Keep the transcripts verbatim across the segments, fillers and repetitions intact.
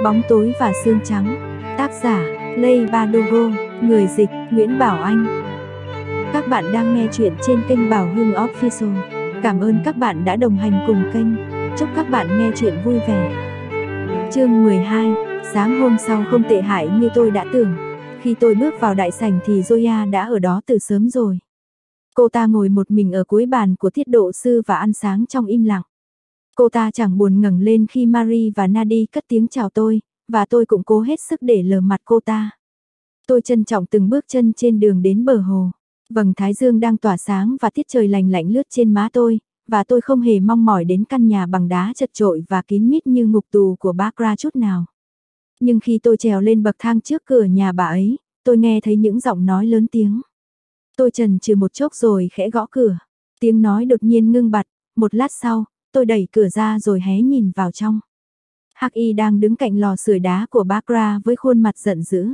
Bóng tối và xương trắng. Tác giả: Lay Badogo. Người dịch: Nguyễn Bảo Anh. Các bạn đang nghe chuyện trên kênh Bảo Hưng Official. Cảm ơn các bạn đã đồng hành cùng kênh. Chúc các bạn nghe chuyện vui vẻ. Chương mười hai. Sáng hôm sau không tệ hại như tôi đã tưởng. Khi tôi bước vào đại sảnh thì Zoya đã ở đó từ sớm rồi. Cô ta ngồi một mình ở cuối bàn của tiết độ sư và ăn sáng trong im lặng. Cô ta chẳng buồn ngẩng lên khi Marie và Nadi cất tiếng chào tôi, và tôi cũng cố hết sức để lờ mặt cô ta. Tôi trân trọng từng bước chân trên đường đến bờ hồ. Vầng thái dương đang tỏa sáng và tiết trời lành lạnh lướt trên má tôi, và tôi không hề mong mỏi đến căn nhà bằng đá chật chội và kín mít như ngục tù của Barbara chút nào. Nhưng khi tôi trèo lên bậc thang trước cửa nhà bà ấy, tôi nghe thấy những giọng nói lớn tiếng. Tôi chần chừ một chốc rồi khẽ gõ cửa. Tiếng nói đột nhiên ngưng bặt. Một lát sau, tôi đẩy cửa ra rồi hé nhìn vào trong. Hắc Y đang đứng cạnh lò sưởi đá của Barbara với khuôn mặt giận dữ.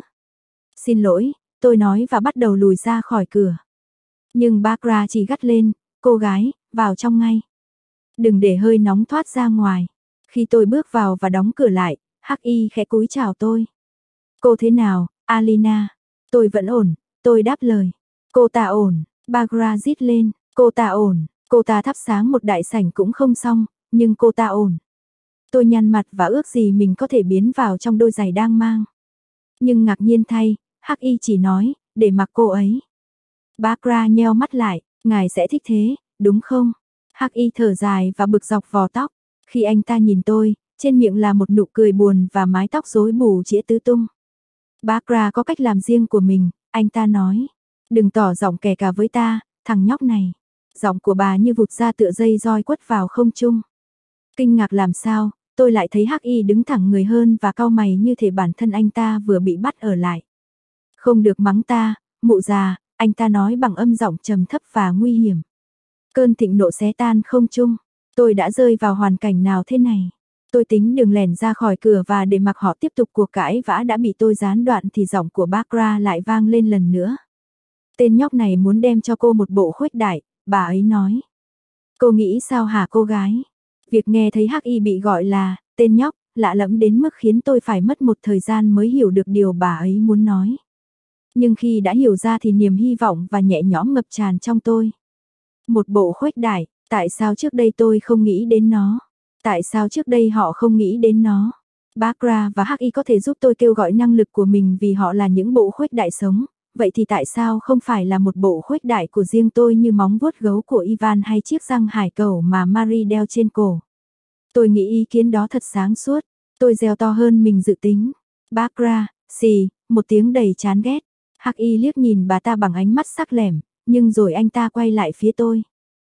Xin lỗi, tôi nói và bắt đầu lùi ra khỏi cửa. Nhưng Barbara chỉ gắt lên, cô gái, vào trong ngay. Đừng để hơi nóng thoát ra ngoài. Khi tôi bước vào và đóng cửa lại, Hắc Y khẽ cúi chào tôi. Cô thế nào, Alina? Tôi vẫn ổn, tôi đáp lời. Cô ta ổn, Barbara rít lên, cô ta ổn. Cô ta thắp sáng một đại sảnh cũng không xong, nhưng cô ta ổn. Tôi nhăn mặt và ước gì mình có thể biến vào trong đôi giày đang mang. Nhưng ngạc nhiên thay, Hắc Y chỉ nói, để mặc cô ấy. Barbara nheo mắt lại, ngài sẽ thích thế, đúng không? Hắc Y thở dài và bực dọc vò tóc. Khi anh ta nhìn tôi, trên miệng là một nụ cười buồn và mái tóc rối bù chĩa tứ tung. Barbara có cách làm riêng của mình, anh ta nói. Đừng tỏ giọng kè cả với ta, thằng nhóc này. Giọng của bà như vụt ra tựa dây roi quất vào không trung. Kinh ngạc làm sao, tôi lại thấy Hắc Y đứng thẳng người hơn và cau mày như thể bản thân anh ta vừa bị bắt ở lại. Không được mắng ta, mụ già, anh ta nói bằng âm giọng trầm thấp và nguy hiểm. Cơn thịnh nộ xé tan không trung. Tôi đã rơi vào hoàn cảnh nào thế này? Tôi tính đường lẻn ra khỏi cửa và để mặc họ tiếp tục cuộc cãi vã đã bị tôi gián đoạn thì giọng của Barbara lại vang lên lần nữa. Tên nhóc này muốn đem cho cô một bộ khuếch đại, bà ấy nói. Cô nghĩ sao hả cô gái? Việc nghe thấy Hắc Y bị gọi là tên nhóc lạ lẫm đến mức khiến tôi phải mất một thời gian mới hiểu được điều bà ấy muốn nói. Nhưng khi đã hiểu ra thì niềm hy vọng và nhẹ nhõm ngập tràn trong tôi. Một bộ khuếch đại, tại sao trước đây tôi không nghĩ đến nó? Tại sao trước đây họ không nghĩ đến nó? Barbara và Hắc Y có thể giúp tôi kêu gọi năng lực của mình vì họ là những bộ khuếch đại sống. Vậy thì tại sao không phải là một bộ khuếch đại của riêng tôi như móng vuốt gấu của Ivan hay chiếc răng hải cẩu mà Marie đeo trên cổ? Tôi nghĩ ý kiến đó thật sáng suốt. Tôi reo to hơn mình dự tính. Barbara, xì, một tiếng đầy chán ghét. Hắc Y liếc nhìn bà ta bằng ánh mắt sắc lẻm, nhưng rồi anh ta quay lại phía tôi.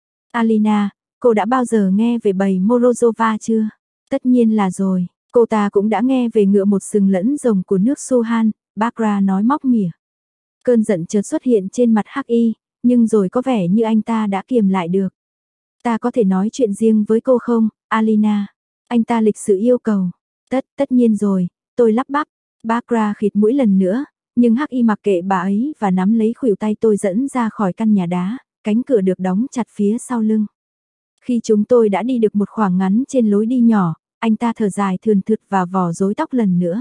Alina, cô đã bao giờ nghe về bầy Morozova chưa? Tất nhiên là rồi. Cô ta cũng đã nghe về ngựa một sừng lẫn rồng của nước Suhan, Barbara nói móc mỉa. Cơn giận chợt xuất hiện trên mặt Hắc Y, nhưng rồi có vẻ như anh ta đã kiềm lại được. Ta có thể nói chuyện riêng với cô không, Alina? Anh ta lịch sự yêu cầu. Tất, tất nhiên rồi, tôi lắp bắp. Barbara khịt mũi lần nữa, nhưng Hắc Y mặc kệ bà ấy và nắm lấy khuỷu tay tôi dẫn ra khỏi căn nhà đá, cánh cửa được đóng chặt phía sau lưng. Khi chúng tôi đã đi được một khoảng ngắn trên lối đi nhỏ, anh ta thở dài thườn thượt và vò rối tóc lần nữa.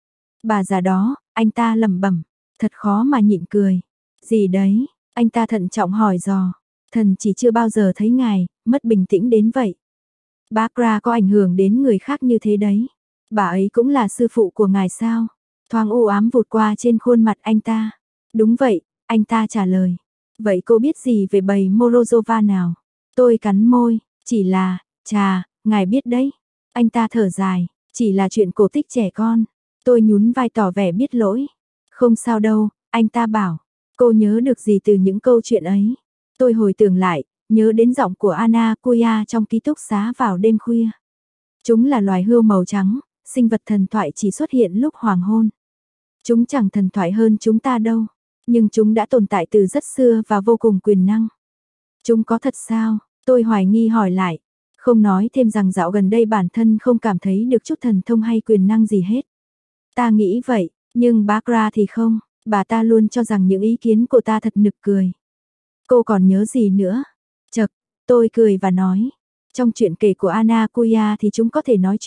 Bà già đó, anh ta lẩm bẩm. Thật khó mà nhịn cười. Gì đấy? Anh ta thận trọng hỏi dò. Thần chỉ chưa bao giờ thấy ngài mất bình tĩnh đến vậy. Barbara có ảnh hưởng đến người khác như thế đấy. Bà ấy cũng là sư phụ của ngài sao? Thoáng u ám vụt qua trên khuôn mặt anh ta. Đúng vậy, anh ta trả lời. Vậy cô biết gì về bầy Morozova nào? Tôi cắn môi. Chỉ là, chà, ngài biết đấy. Anh ta thở dài. Chỉ là chuyện cổ tích trẻ con. Tôi nhún vai tỏ vẻ biết lỗi. Không sao đâu, anh ta bảo. Cô nhớ được gì từ những câu chuyện ấy? Tôi hồi tưởng lại, nhớ đến giọng của Anna Kuya trong ký túc xá vào đêm khuya. Chúng là loài hươu màu trắng, sinh vật thần thoại chỉ xuất hiện lúc hoàng hôn. Chúng chẳng thần thoại hơn chúng ta đâu, nhưng chúng đã tồn tại từ rất xưa và vô cùng quyền năng. Chúng có thật sao? Tôi hoài nghi hỏi lại. Không nói thêm rằng dạo gần đây bản thân không cảm thấy được chút thần thông hay quyền năng gì hết. Ta nghĩ vậy. Nhưng Barbara thì không, bà ta luôn cho rằng những ý kiến của ta thật nực cười. Cô còn nhớ gì nữa? Chậc, tôi cười và nói. Trong chuyện kể của Anna Kuya thì chúng có thể nói chuyện,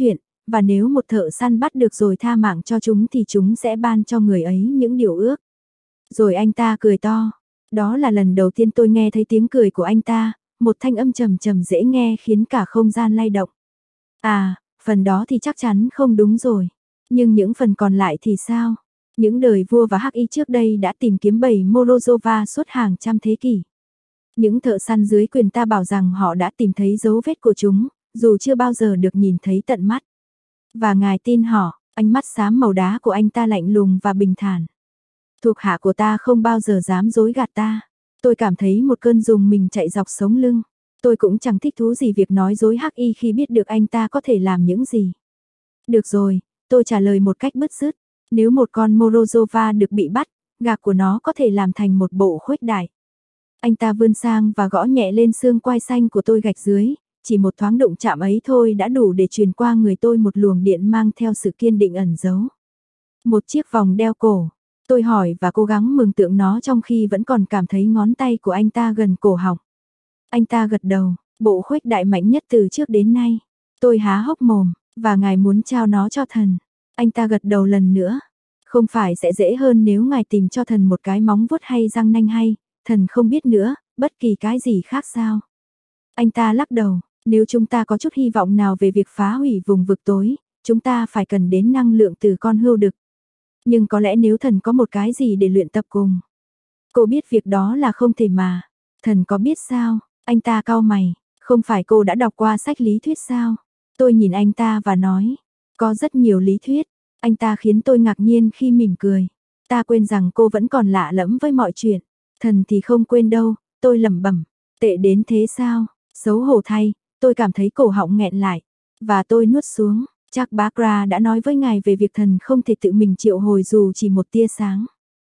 và nếu một thợ săn bắt được rồi tha mạng cho chúng thì chúng sẽ ban cho người ấy những điều ước. Rồi anh ta cười to. Đó là lần đầu tiên tôi nghe thấy tiếng cười của anh ta, một thanh âm trầm trầm dễ nghe khiến cả không gian lay động. À, phần đó thì chắc chắn không đúng rồi. Nhưng những phần còn lại thì sao? Những đời vua và hắc y trước đây đã tìm kiếm bầy Morozova suốt hàng trăm thế kỷ. Những thợ săn dưới quyền ta bảo rằng họ đã tìm thấy dấu vết của chúng, dù chưa bao giờ được nhìn thấy tận mắt. Và ngài tin họ, ánh mắt xám màu đá của anh ta lạnh lùng và bình thản. Thuộc hạ của ta không bao giờ dám dối gạt ta. Tôi cảm thấy một cơn rùng mình chạy dọc sống lưng. Tôi cũng chẳng thích thú gì việc nói dối hắc y khi biết được anh ta có thể làm những gì. Được rồi, tôi trả lời một cách bứt rứt. Nếu một con Morozova được bị bắt, gạc của nó có thể làm thành một bộ khuếch đại. Anh ta vươn sang và gõ nhẹ lên xương quai xanh của tôi gạch dưới. Chỉ một thoáng động chạm ấy thôi đã đủ để truyền qua người tôi một luồng điện mang theo sự kiên định ẩn giấu. Một chiếc vòng đeo cổ. Tôi hỏi và cố gắng mường tượng nó trong khi vẫn còn cảm thấy ngón tay của anh ta gần cổ họng. Anh ta gật đầu, bộ khuếch đại mạnh nhất từ trước đến nay. Tôi há hốc mồm, và ngài muốn trao nó cho thần. Anh ta gật đầu lần nữa. Không phải sẽ dễ hơn nếu ngài tìm cho thần một cái móng vuốt hay răng nanh hay, thần không biết nữa, bất kỳ cái gì khác sao? Anh ta lắc đầu, nếu chúng ta có chút hy vọng nào về việc phá hủy vùng vực tối, chúng ta phải cần đến năng lượng từ con hươu đực. Nhưng có lẽ nếu thần có một cái gì để luyện tập cùng. Cô biết việc đó là không thể mà. Thần có biết sao? Anh ta cau mày. Không phải cô đã đọc qua sách lý thuyết sao? Tôi nhìn anh ta và nói. Có rất nhiều lý thuyết. Anh ta khiến tôi ngạc nhiên khi mỉm cười. Ta quên rằng cô vẫn còn lạ lẫm với mọi chuyện. Thần thì không quên đâu. Tôi lẩm bẩm. Tệ đến thế sao? Xấu hổ thay. Tôi cảm thấy cổ họng nghẹn lại. Và tôi nuốt xuống. Chắc Bakra đã nói với ngài về việc thần không thể tự mình triệu hồi dù chỉ một tia sáng.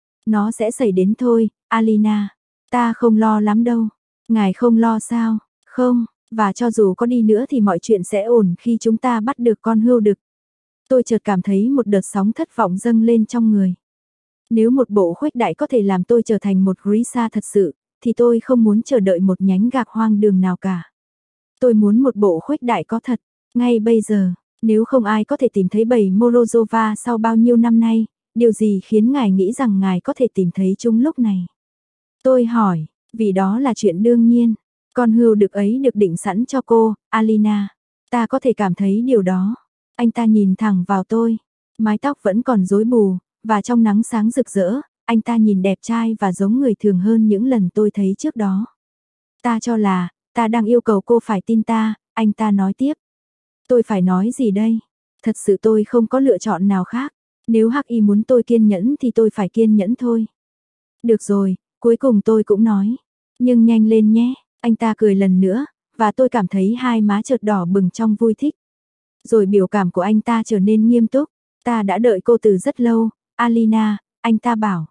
Nó sẽ xảy đến thôi, Alina. Ta không lo lắm đâu. Ngài không lo sao? Không, và cho dù có đi nữa thì mọi chuyện sẽ ổn khi chúng ta bắt được con hươu đực. Tôi chợt cảm thấy một đợt sóng thất vọng dâng lên trong người. Nếu một bộ khuếch đại có thể làm tôi trở thành một Grisha thật sự, thì tôi không muốn chờ đợi một nhánh gạc hoang đường nào cả. Tôi muốn một bộ khuếch đại có thật, ngay bây giờ. Nếu không ai có thể tìm thấy bầy Morozova sau bao nhiêu năm nay, điều gì khiến ngài nghĩ rằng ngài có thể tìm thấy chúng lúc này? Tôi hỏi, vì đó là chuyện đương nhiên. Con hươu đực ấy được định sẵn cho cô, Alina. Ta có thể cảm thấy điều đó. Anh ta nhìn thẳng vào tôi. Mái tóc vẫn còn rối bù, và trong nắng sáng rực rỡ, anh ta nhìn đẹp trai và giống người thường hơn những lần tôi thấy trước đó. Ta cho là, ta đang yêu cầu cô phải tin ta, anh ta nói tiếp. Tôi phải nói gì đây? Thật sự tôi không có lựa chọn nào khác. Nếu hắc y muốn tôi kiên nhẫn thì tôi phải kiên nhẫn thôi. Được rồi, cuối cùng tôi cũng nói. Nhưng nhanh lên nhé, anh ta cười lần nữa, và tôi cảm thấy hai má chợt đỏ bừng trong vui thích. Rồi biểu cảm của anh ta trở nên nghiêm túc. Ta đã đợi cô từ rất lâu, Alina, anh ta bảo.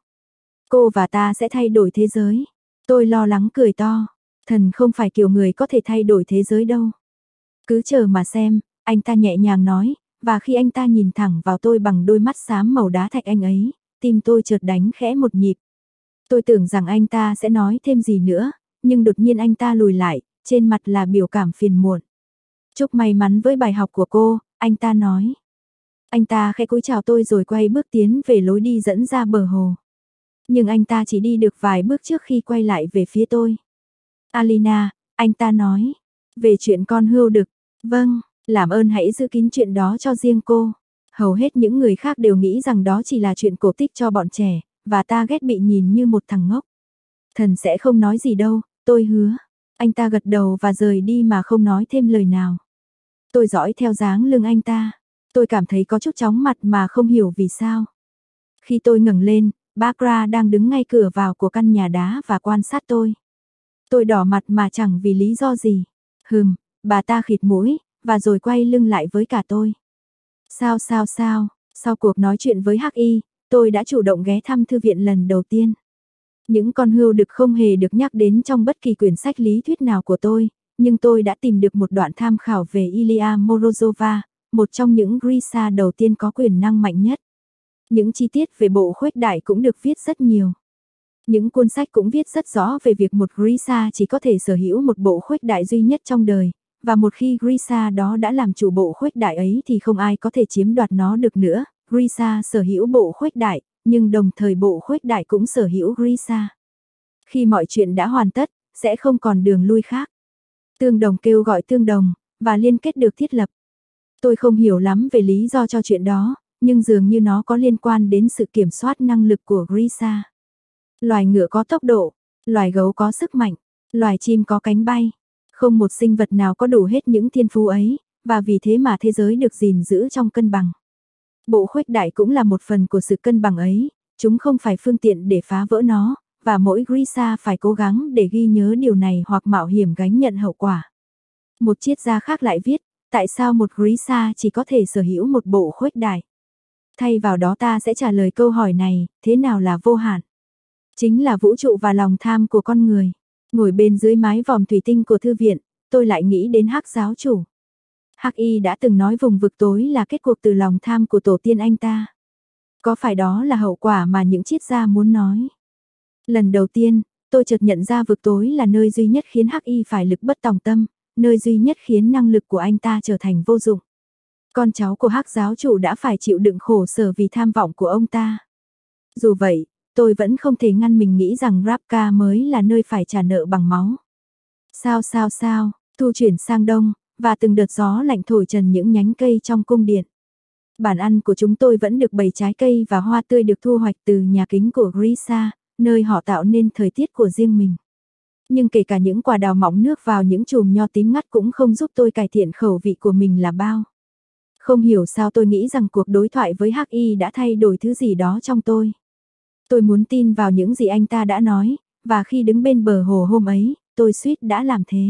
Cô và ta sẽ thay đổi thế giới. Tôi lo lắng cười to. Thần không phải kiểu người có thể thay đổi thế giới đâu. Cứ chờ mà xem, anh ta nhẹ nhàng nói, và khi anh ta nhìn thẳng vào tôi bằng đôi mắt xám màu đá thạch anh ấy, tim tôi chợt đánh khẽ một nhịp. Tôi tưởng rằng anh ta sẽ nói thêm gì nữa, nhưng đột nhiên anh ta lùi lại, trên mặt là biểu cảm phiền muộn. Chúc may mắn với bài học của cô, anh ta nói. Anh ta khẽ cúi chào tôi rồi quay bước tiến về lối đi dẫn ra bờ hồ. Nhưng anh ta chỉ đi được vài bước trước khi quay lại về phía tôi. Alina, anh ta nói, về chuyện con hươu đực. Vâng, làm ơn hãy giữ kín chuyện đó cho riêng cô. Hầu hết những người khác đều nghĩ rằng đó chỉ là chuyện cổ tích cho bọn trẻ, và ta ghét bị nhìn như một thằng ngốc. Thần sẽ không nói gì đâu, tôi hứa. Anh ta gật đầu và rời đi mà không nói thêm lời nào. Tôi dõi theo dáng lưng anh ta. Tôi cảm thấy có chút chóng mặt mà không hiểu vì sao. Khi tôi ngẩng lên, Bakra đang đứng ngay cửa vào của căn nhà đá và quan sát tôi. Tôi đỏ mặt mà chẳng vì lý do gì. Hừm, bà ta khịt mũi, và rồi quay lưng lại với cả tôi. Sao sao sao, sau cuộc nói chuyện với Hắc Y, tôi đã chủ động ghé thăm thư viện lần đầu tiên. Những con hươu đực không hề được nhắc đến trong bất kỳ quyển sách lý thuyết nào của tôi, nhưng tôi đã tìm được một đoạn tham khảo về Ilya Morozova, một trong những Grisha đầu tiên có quyền năng mạnh nhất. Những chi tiết về bộ khuếch đại cũng được viết rất nhiều. Những cuốn sách cũng viết rất rõ về việc một Grisha chỉ có thể sở hữu một bộ khuếch đại duy nhất trong đời, và một khi Grisha đó đã làm chủ bộ khuếch đại ấy thì không ai có thể chiếm đoạt nó được nữa. Grisha sở hữu bộ khuếch đại, nhưng đồng thời bộ khuếch đại cũng sở hữu Grisha. Khi mọi chuyện đã hoàn tất, sẽ không còn đường lui khác. Tương đồng kêu gọi tương đồng, và liên kết được thiết lập. Tôi không hiểu lắm về lý do cho chuyện đó, nhưng dường như nó có liên quan đến sự kiểm soát năng lực của Grisha. Loài ngựa có tốc độ, loài gấu có sức mạnh, loài chim có cánh bay. Không một sinh vật nào có đủ hết những thiên phú ấy, và vì thế mà thế giới được gìn giữ trong cân bằng. Bộ khuếch đại cũng là một phần của sự cân bằng ấy, chúng không phải phương tiện để phá vỡ nó, và mỗi Grisha phải cố gắng để ghi nhớ điều này hoặc mạo hiểm gánh nhận hậu quả. Một triết gia khác lại viết, tại sao một Grisha chỉ có thể sở hữu một bộ khuếch đại? Thay vào đó ta sẽ trả lời câu hỏi này, thế nào là vô hạn? Chính là vũ trụ và lòng tham của con người. Ngồi bên dưới mái vòm thủy tinh của thư viện, tôi lại nghĩ đến Hắc giáo chủ. Hắc Y đã từng nói vùng vực tối là kết cuộc từ lòng tham của tổ tiên anh ta. Có phải đó là hậu quả mà những triết gia muốn nói? Lần đầu tiên, tôi chợt nhận ra vực tối là nơi duy nhất khiến Hắc Y phải lực bất tòng tâm, nơi duy nhất khiến năng lực của anh ta trở thành vô dụng. Con cháu của Hắc giáo chủ đã phải chịu đựng khổ sở vì tham vọng của ông ta. Dù vậy, tôi vẫn không thể ngăn mình nghĩ rằng Ravka mới là nơi phải trả nợ bằng máu. Sao sao sao, thu chuyển sang đông, và từng đợt gió lạnh thổi trần những nhánh cây trong cung điện. Bàn ăn của chúng tôi vẫn được bày trái cây và hoa tươi được thu hoạch từ nhà kính của Grisha, nơi họ tạo nên thời tiết của riêng mình. Nhưng kể cả những quả đào mọng nước vào những chùm nho tím ngắt cũng không giúp tôi cải thiện khẩu vị của mình là bao. Không hiểu sao tôi nghĩ rằng cuộc đối thoại với Hắc Y đã thay đổi thứ gì đó trong tôi. Tôi muốn tin vào những gì anh ta đã nói, và khi đứng bên bờ hồ hôm ấy, tôi suýt đã làm thế.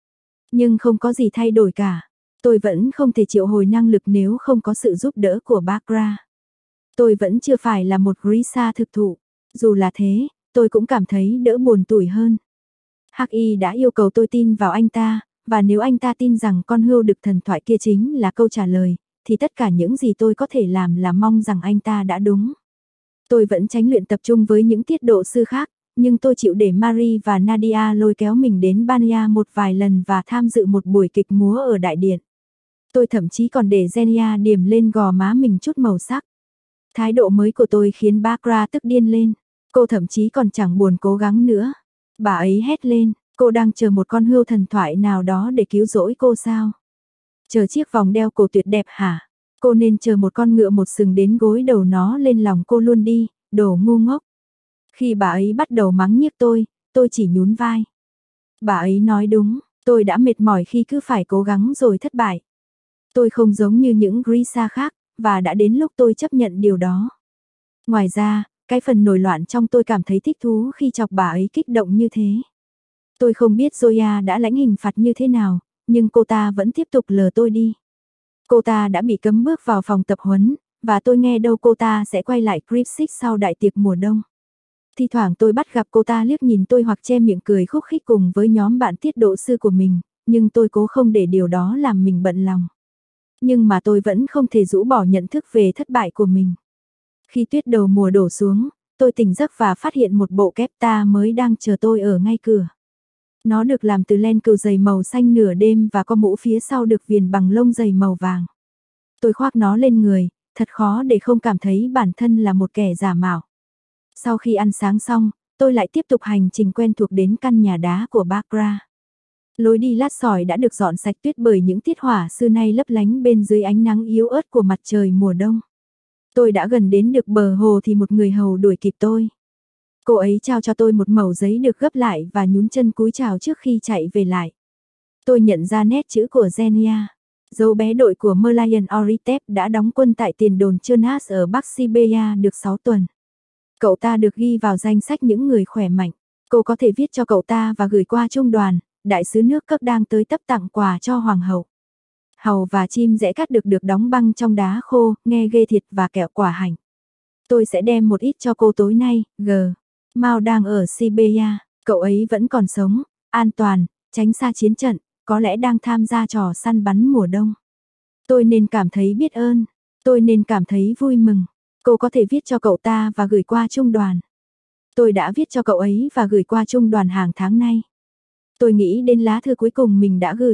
Nhưng không có gì thay đổi cả. Tôi vẫn không thể triệu hồi năng lực nếu không có sự giúp đỡ của Bagra. Tôi vẫn chưa phải là một Grisha thực thụ. Dù là thế, tôi cũng cảm thấy đỡ buồn tủi hơn. Hắc Y đã yêu cầu tôi tin vào anh ta, và nếu anh ta tin rằng con hươu đực thần thoại kia chính là câu trả lời, thì tất cả những gì tôi có thể làm là mong rằng anh ta đã đúng. Tôi vẫn tránh luyện tập trung với những tiết độ sư khác, nhưng tôi chịu để Marie và Nadia lôi kéo mình đến Bania một vài lần và tham dự một buổi kịch múa ở đại điện. Tôi thậm chí còn để Zenia điểm lên gò má mình chút màu sắc. Thái độ mới của tôi khiến Bagra tức điên lên. Cô thậm chí còn chẳng buồn cố gắng nữa. Bà ấy hét lên, cô đang chờ một con hươu thần thoại nào đó để cứu rỗi cô sao? Chờ chiếc vòng đeo cổ tuyệt đẹp hả? Cô nên chờ một con ngựa một sừng đến gối đầu nó lên lòng cô luôn đi, đồ ngu ngốc. Khi bà ấy bắt đầu mắng nhiếc tôi, tôi chỉ nhún vai. Bà ấy nói đúng, tôi đã mệt mỏi khi cứ phải cố gắng rồi thất bại. Tôi không giống như những Grisha khác, và đã đến lúc tôi chấp nhận điều đó. Ngoài ra, cái phần nổi loạn trong tôi cảm thấy thích thú khi chọc bà ấy kích động như thế. Tôi không biết Zoya đã lãnh hình phạt như thế nào, nhưng cô ta vẫn tiếp tục lờ tôi đi. Cô ta đã bị cấm bước vào phòng tập huấn, và tôi nghe đâu cô ta sẽ quay lại Crypsix sau đại tiệc mùa đông. Thi thoảng tôi bắt gặp cô ta liếc nhìn tôi hoặc che miệng cười khúc khích cùng với nhóm bạn tiết độ sư của mình, nhưng tôi cố không để điều đó làm mình bận lòng. Nhưng mà tôi vẫn không thể rũ bỏ nhận thức về thất bại của mình. Khi tuyết đầu mùa đổ xuống, tôi tỉnh giấc và phát hiện một bộ kép ta mới đang chờ tôi ở ngay cửa. Nó được làm từ len cừu dày màu xanh nửa đêm và có mũ phía sau được viền bằng lông dày màu vàng. Tôi khoác nó lên người, thật khó để không cảm thấy bản thân là một kẻ giả mạo. Sau khi ăn sáng xong, tôi lại tiếp tục hành trình quen thuộc đến căn nhà đá của Bagra. Lối đi lát sỏi đã được dọn sạch tuyết bởi những tiết hỏa xưa nay lấp lánh bên dưới ánh nắng yếu ớt của mặt trời mùa đông. Tôi đã gần đến được bờ hồ thì một người hầu đuổi kịp tôi. Cô ấy trao cho tôi một mẩu giấy được gấp lại và nhún chân cúi chào trước khi chạy về lại. Tôi nhận ra nét chữ của Zenia. Dấu bé đội của Merlion Oritep đã đóng quân tại tiền đồn Chernas ở Bắc Siberia được sáu tuần. Cậu ta được ghi vào danh sách những người khỏe mạnh. Cô có thể viết cho cậu ta và gửi qua trung đoàn, đại sứ nước cấp đang tới tấp tặng quà cho hoàng hậu. Hàu và chim rẽ cắt được được đóng băng trong đá khô, nghe ghê thiệt và kẹo quả hành. Tôi sẽ đem một ít cho cô tối nay, G. Mao đang ở Siberia, cậu ấy vẫn còn sống, an toàn, tránh xa chiến trận, có lẽ đang tham gia trò săn bắn mùa đông. Tôi nên cảm thấy biết ơn, tôi nên cảm thấy vui mừng. Cô có thể viết cho cậu ta và gửi qua trung đoàn. Tôi đã viết cho cậu ấy và gửi qua trung đoàn hàng tháng nay. Tôi nghĩ đến lá thư cuối cùng mình đã gửi.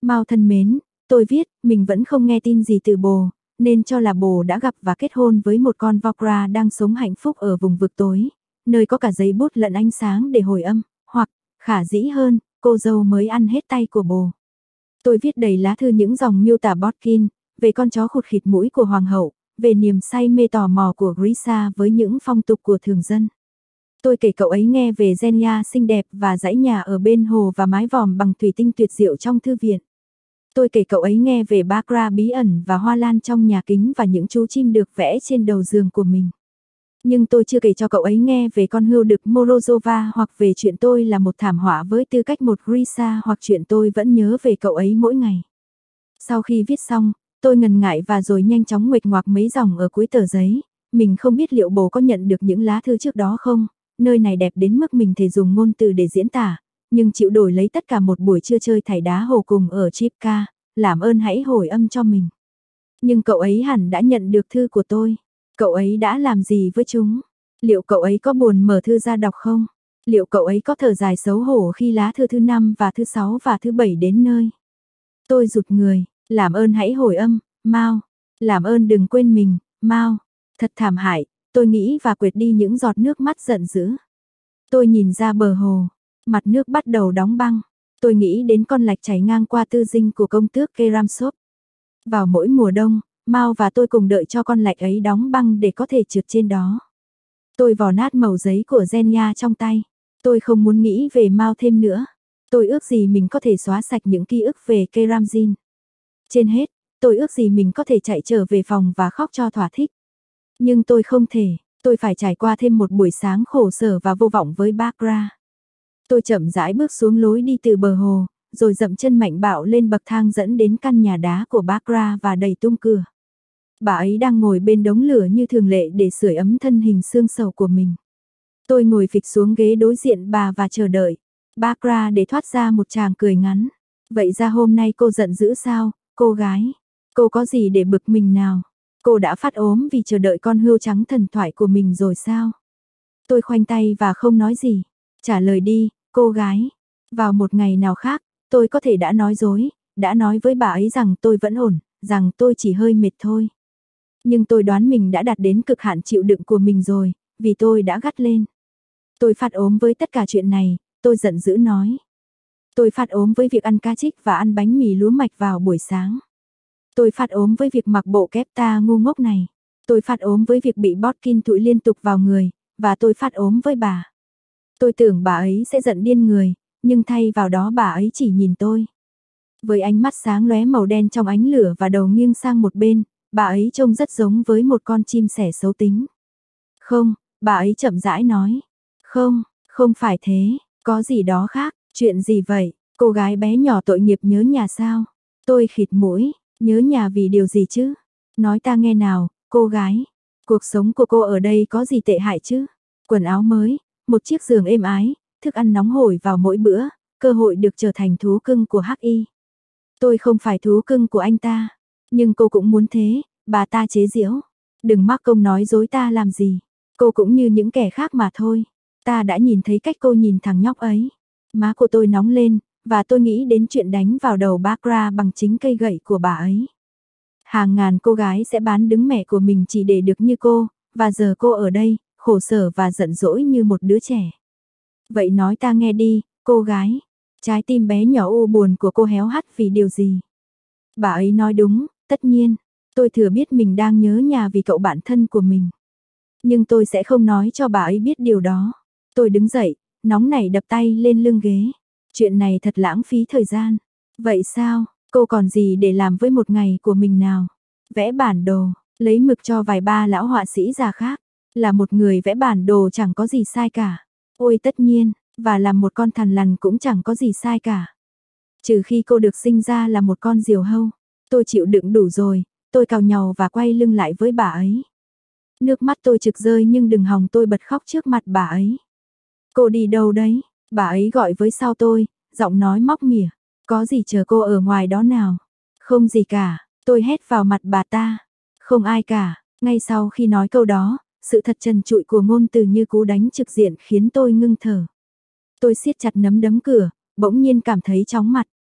Mao thân mến, tôi viết, mình vẫn không nghe tin gì từ bồ, nên cho là bồ đã gặp và kết hôn với một con Vogra đang sống hạnh phúc ở vùng vực tối, nơi có cả giấy bút lẫn ánh sáng để hồi âm, hoặc, khả dĩ hơn, cô dâu mới ăn hết tay của bồ. Tôi viết đầy lá thư những dòng miêu tả Botkin, về con chó khụt khịt mũi của hoàng hậu, về niềm say mê tò mò của Grisa với những phong tục của thường dân. Tôi kể cậu ấy nghe về Zenia xinh đẹp và dãy nhà ở bên hồ và mái vòm bằng thủy tinh tuyệt diệu trong thư viện. Tôi kể cậu ấy nghe về Bacra bí ẩn và hoa lan trong nhà kính và những chú chim được vẽ trên đầu giường của mình. Nhưng tôi chưa kể cho cậu ấy nghe về con hươu đực Morozova hoặc về chuyện tôi là một thảm họa với tư cách một Grisa hoặc chuyện tôi vẫn nhớ về cậu ấy mỗi ngày. Sau khi viết xong, tôi ngần ngại và rồi nhanh chóng nguệch ngoạc mấy dòng ở cuối tờ giấy. Mình không biết liệu bố có nhận được những lá thư trước đó không, nơi này đẹp đến mức mình thể dùng ngôn từ để diễn tả, nhưng chịu đổi lấy tất cả một buổi trưa chơi thảy đá hồ cùng ở Chipka, làm ơn hãy hồi âm cho mình. Nhưng cậu ấy hẳn đã nhận được thư của tôi. Cậu ấy đã làm gì với chúng? Liệu cậu ấy có buồn mở thư ra đọc không? Liệu cậu ấy có thở dài xấu hổ khi lá thư thứ năm và thứ sáu và thứ bảy đến nơi? Tôi rụt người, làm ơn hãy hồi âm, Mao. Làm ơn đừng quên mình, Mao. Thật thảm hại, tôi nghĩ và quệt đi những giọt nước mắt giận dữ. Tôi nhìn ra bờ hồ, mặt nước bắt đầu đóng băng. Tôi nghĩ đến con lạch chảy ngang qua tư dinh của công tước Keramsop. Vào mỗi mùa đông, Mao và tôi cùng đợi cho con lạch ấy đóng băng để có thể trượt trên đó. Tôi vò nát mẩu giấy của Zenia trong tay. Tôi không muốn nghĩ về Mao thêm nữa. Tôi ước gì mình có thể xóa sạch những ký ức về Keramzin. Trên hết, tôi ước gì mình có thể chạy trở về phòng và khóc cho thỏa thích. Nhưng tôi không thể, tôi phải trải qua thêm một buổi sáng khổ sở và vô vọng với Bacra. Tôi chậm rãi bước xuống lối đi từ bờ hồ, rồi dậm chân mạnh bạo lên bậc thang dẫn đến căn nhà đá của Bacra và đẩy tung cửa. Bà ấy đang ngồi bên đống lửa như thường lệ để sưởi ấm thân hình xương sầu của mình. Tôi ngồi phịch xuống ghế đối diện bà và chờ đợi. Bacra để thoát ra một tràng cười ngắn. Vậy ra hôm nay cô giận dữ sao, cô gái? Cô có gì để bực mình nào? Cô đã phát ốm vì chờ đợi con hươu trắng thần thoại của mình rồi sao? Tôi khoanh tay và không nói gì. Trả lời đi, cô gái. Vào một ngày nào khác, tôi có thể đã nói dối, đã nói với bà ấy rằng tôi vẫn ổn, rằng tôi chỉ hơi mệt thôi. Nhưng tôi đoán mình đã đạt đến cực hạn chịu đựng của mình rồi, vì tôi đã gắt lên. Tôi phát ốm với tất cả chuyện này, tôi giận dữ nói. Tôi phát ốm với việc ăn cá trích và ăn bánh mì lúa mạch vào buổi sáng. Tôi phát ốm với việc mặc bộ kép ta ngu ngốc này. Tôi phát ốm với việc bị Botkin thụi liên tục vào người, và tôi phát ốm với bà. Tôi tưởng bà ấy sẽ giận điên người, nhưng thay vào đó bà ấy chỉ nhìn tôi. Với ánh mắt sáng lóe màu đen trong ánh lửa và đầu nghiêng sang một bên, bà ấy trông rất giống với một con chim sẻ xấu tính. Không, bà ấy chậm rãi nói. Không, không phải thế, có gì đó khác, chuyện gì vậy? Cô gái bé nhỏ tội nghiệp nhớ nhà sao? Tôi khịt mũi, nhớ nhà vì điều gì chứ? Nói ta nghe nào, cô gái. Cuộc sống của cô ở đây có gì tệ hại chứ? Quần áo mới, một chiếc giường êm ái, thức ăn nóng hổi vào mỗi bữa, cơ hội được trở thành thú cưng của Hắc Y. Tôi không phải thú cưng của anh ta, nhưng cô cũng muốn thế, bà ta chế giễu. Đừng mắc công nói dối ta làm gì, cô cũng như những kẻ khác mà thôi. Ta đã nhìn thấy cách cô nhìn thằng nhóc ấy. Má của tôi nóng lên, và tôi nghĩ đến chuyện đánh vào đầu Bacra bằng chính cây gậy của bà ấy. Hàng ngàn cô gái sẽ bán đứng mẹ của mình chỉ để được như cô, và giờ cô ở đây, khổ sở và giận dỗi như một đứa trẻ. Vậy nói ta nghe đi, cô gái. Trái tim bé nhỏ u buồn của cô héo hắt vì điều gì? Bà ấy nói đúng, tất nhiên. Tôi thừa biết mình đang nhớ nhà vì cậu bạn thân của mình. Nhưng tôi sẽ không nói cho bà ấy biết điều đó. Tôi đứng dậy, nóng nảy đập tay lên lưng ghế. Chuyện này thật lãng phí thời gian. Vậy sao, cô còn gì để làm với một ngày của mình nào? Vẽ bản đồ, lấy mực cho vài ba lão họa sĩ già khác. Là một người vẽ bản đồ chẳng có gì sai cả. Ôi tất nhiên, và làm một con thằn lằn cũng chẳng có gì sai cả. Trừ khi cô được sinh ra là một con diều hâu. Tôi chịu đựng đủ rồi, tôi cào nhàu và quay lưng lại với bà ấy. Nước mắt tôi trực rơi nhưng đừng hòng tôi bật khóc trước mặt bà ấy. Cô đi đâu đấy? Bà ấy gọi với sau tôi, giọng nói móc mỉa. Có gì chờ cô ở ngoài đó nào? Không gì cả, tôi hét vào mặt bà ta. Không ai cả, ngay sau khi nói câu đó, sự thật trần trụi của ngôn từ như cú đánh trực diện khiến tôi ngưng thở. Tôi siết chặt nắm đấm cửa, bỗng nhiên cảm thấy chóng mặt.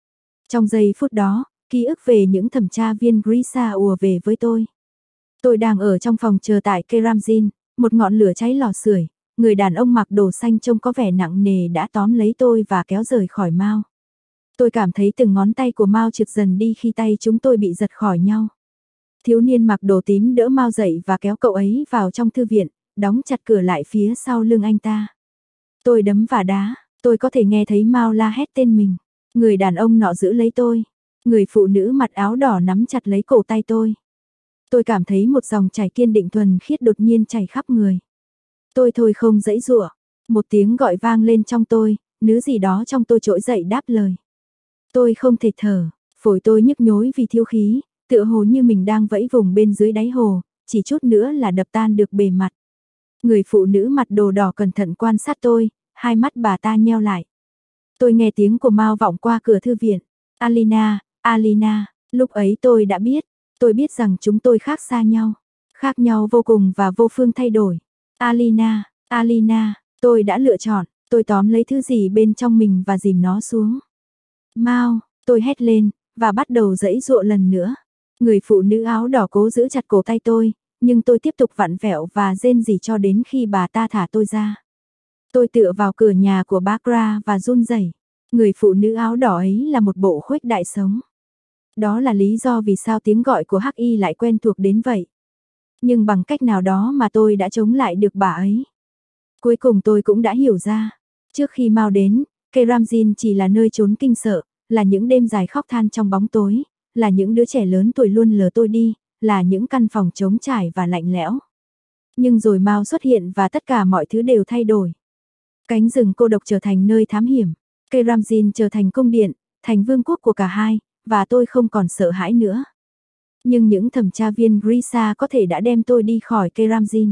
Trong giây phút đó, ký ức về những thẩm tra viên Grisha ùa về với tôi. Tôi đang ở trong phòng chờ tại Keramzin, một ngọn lửa cháy lò sưởi, người đàn ông mặc đồ xanh trông có vẻ nặng nề đã tóm lấy tôi và kéo rời khỏi Mao. Tôi cảm thấy từng ngón tay của Mao trượt dần đi khi tay chúng tôi bị giật khỏi nhau. Thiếu niên mặc đồ tím đỡ Mao dậy và kéo cậu ấy vào trong thư viện, đóng chặt cửa lại phía sau lưng anh ta. Tôi đấm và đá, tôi có thể nghe thấy Mao la hét tên mình. Người đàn ông nọ giữ lấy tôi. Người phụ nữ mặc áo đỏ nắm chặt lấy cổ tay tôi. Tôi cảm thấy một dòng chảy kiên định thuần khiết đột nhiên chảy khắp người. Tôi thôi không giãy giụa. Một tiếng gọi vang lên trong tôi, nữ gì đó trong tôi trỗi dậy đáp lời. Tôi không thể thở, phổi tôi nhức nhối vì thiếu khí, tựa hồ như mình đang vẫy vùng bên dưới đáy hồ, chỉ chút nữa là đập tan được bề mặt. Người phụ nữ mặt đồ đỏ cẩn thận quan sát tôi, hai mắt bà ta nheo lại. Tôi nghe tiếng của Mao vọng qua cửa thư viện. Alina, Alina, lúc ấy tôi đã biết, tôi biết rằng chúng tôi khác xa nhau, khác nhau vô cùng và vô phương thay đổi. Alina, Alina, tôi đã lựa chọn, tôi tóm lấy thứ gì bên trong mình và dìm nó xuống. Mao, tôi hét lên, và bắt đầu giãy giụa lần nữa. Người phụ nữ áo đỏ cố giữ chặt cổ tay tôi, nhưng tôi tiếp tục vặn vẹo và rên rỉ cho đến khi bà ta thả tôi ra. Tôi tựa vào cửa nhà của Bagra và run rẩy. Người phụ nữ áo đỏ ấy là một bộ khuếch đại sống. Đó là lý do vì sao tiếng gọi của Hắc Y lại quen thuộc đến vậy. Nhưng bằng cách nào đó mà tôi đã chống lại được bà ấy. Cuối cùng tôi cũng đã hiểu ra. Trước khi Mao đến, Keramzin chỉ là nơi trốn kinh sợ, là những đêm dài khóc than trong bóng tối, là những đứa trẻ lớn tuổi luôn lờ tôi đi, là những căn phòng trống trải và lạnh lẽo. Nhưng rồi Mao xuất hiện và tất cả mọi thứ đều thay đổi. Cánh rừng cô độc trở thành nơi thám hiểm, Keramzin trở thành cung điện, thành vương quốc của cả hai, và tôi không còn sợ hãi nữa. Nhưng những thẩm tra viên Grisha có thể đã đem tôi đi khỏi Keramzin.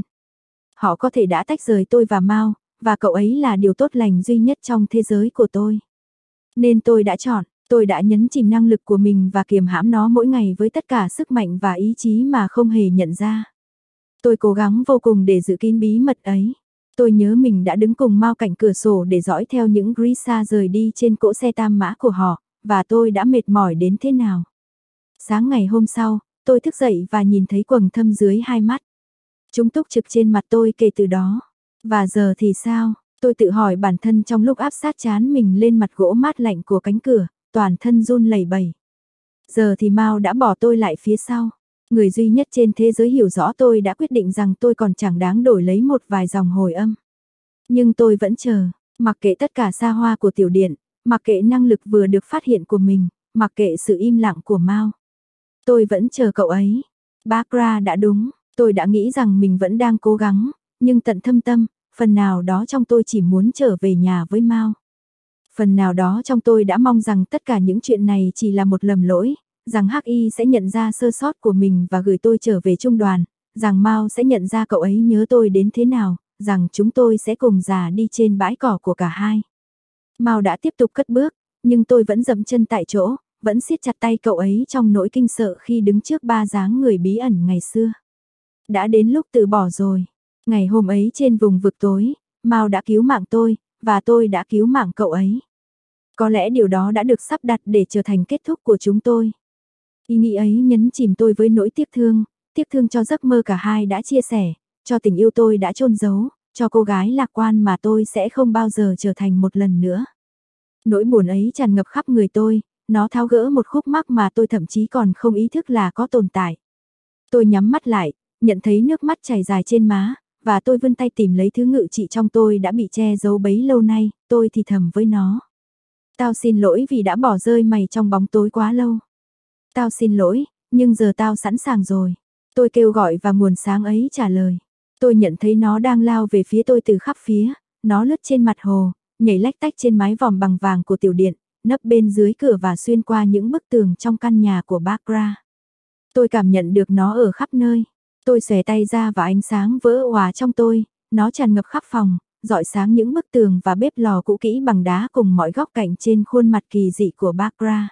Họ có thể đã tách rời tôi và Mao, và cậu ấy là điều tốt lành duy nhất trong thế giới của tôi. Nên tôi đã chọn, tôi đã nhấn chìm năng lực của mình và kiềm hãm nó mỗi ngày với tất cả sức mạnh và ý chí mà không hề nhận ra. Tôi cố gắng vô cùng để giữ kín bí mật ấy. Tôi nhớ mình đã đứng cùng Mao cạnh cửa sổ để dõi theo những Grisha rời đi trên cỗ xe tam mã của họ, và tôi đã mệt mỏi đến thế nào. Sáng ngày hôm sau, tôi thức dậy và nhìn thấy quầng thâm dưới hai mắt. Chúng túc trực trên mặt tôi kể từ đó. Và giờ thì sao? Tôi tự hỏi bản thân trong lúc áp sát trán mình lên mặt gỗ mát lạnh của cánh cửa, toàn thân run lẩy bẩy. Giờ thì Mao đã bỏ tôi lại phía sau. Người duy nhất trên thế giới hiểu rõ tôi đã quyết định rằng tôi còn chẳng đáng đổi lấy một vài dòng hồi âm. Nhưng tôi vẫn chờ, mặc kệ tất cả xa hoa của tiểu điện, mặc kệ năng lực vừa được phát hiện của mình, mặc kệ sự im lặng của Mao. Tôi vẫn chờ cậu ấy. Bagra đã đúng, tôi đã nghĩ rằng mình vẫn đang cố gắng, nhưng tận thâm tâm, phần nào đó trong tôi chỉ muốn trở về nhà với Mao. Phần nào đó trong tôi đã mong rằng tất cả những chuyện này chỉ là một lầm lỗi, rằng Hắc Y sẽ nhận ra sơ sót của mình và gửi tôi trở về trung đoàn, rằng Mao sẽ nhận ra cậu ấy nhớ tôi đến thế nào, rằng chúng tôi sẽ cùng già đi trên bãi cỏ của cả hai. Mao đã tiếp tục cất bước, nhưng tôi vẫn dậm chân tại chỗ, vẫn siết chặt tay cậu ấy trong nỗi kinh sợ khi đứng trước ba dáng người bí ẩn ngày xưa. Đã đến lúc từ bỏ rồi. Ngày hôm ấy trên vùng vực tối, Mao đã cứu mạng tôi, và tôi đã cứu mạng cậu ấy. Có lẽ điều đó đã được sắp đặt để trở thành kết thúc của chúng tôi. Ý nghĩ ấy nhấn chìm tôi với nỗi tiếc thương, tiếc thương cho giấc mơ cả hai đã chia sẻ, cho tình yêu tôi đã chôn giấu, cho cô gái lạc quan mà tôi sẽ không bao giờ trở thành một lần nữa. Nỗi buồn ấy tràn ngập khắp người tôi, nó tháo gỡ một khúc mắc mà tôi thậm chí còn không ý thức là có tồn tại. Tôi nhắm mắt lại, nhận thấy nước mắt chảy dài trên má, và tôi vươn tay tìm lấy thứ ngự trị trong tôi đã bị che giấu bấy lâu nay, tôi thì thầm với nó. Tao xin lỗi vì đã bỏ rơi mày trong bóng tối quá lâu. Tao xin lỗi, nhưng giờ tao sẵn sàng rồi. Tôi kêu gọi và nguồn sáng ấy trả lời. Tôi nhận thấy nó đang lao về phía tôi từ khắp phía, nó lướt trên mặt hồ, nhảy lách tách trên mái vòm bằng vàng của tiểu điện, nấp bên dưới cửa và xuyên qua những bức tường trong căn nhà của Bagra. Tôi cảm nhận được nó ở khắp nơi. Tôi xòe tay ra và ánh sáng vỡ òa trong tôi, nó tràn ngập khắp phòng, rọi sáng những bức tường và bếp lò cũ kỹ bằng đá cùng mọi góc cạnh trên khuôn mặt kỳ dị của Bagra.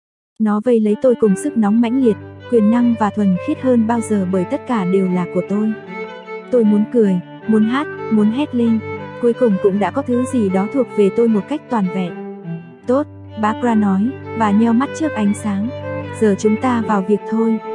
Nó vây lấy tôi cùng sức nóng mãnh liệt, quyền năng và thuần khiết hơn bao giờ bởi tất cả đều là của tôi. Tôi muốn cười, muốn hát, muốn hét lên. Cuối cùng cũng đã có thứ gì đó thuộc về tôi một cách toàn vẹn. Tốt, Bagra nói, và nheo mắt trước ánh sáng. Giờ chúng ta vào việc thôi.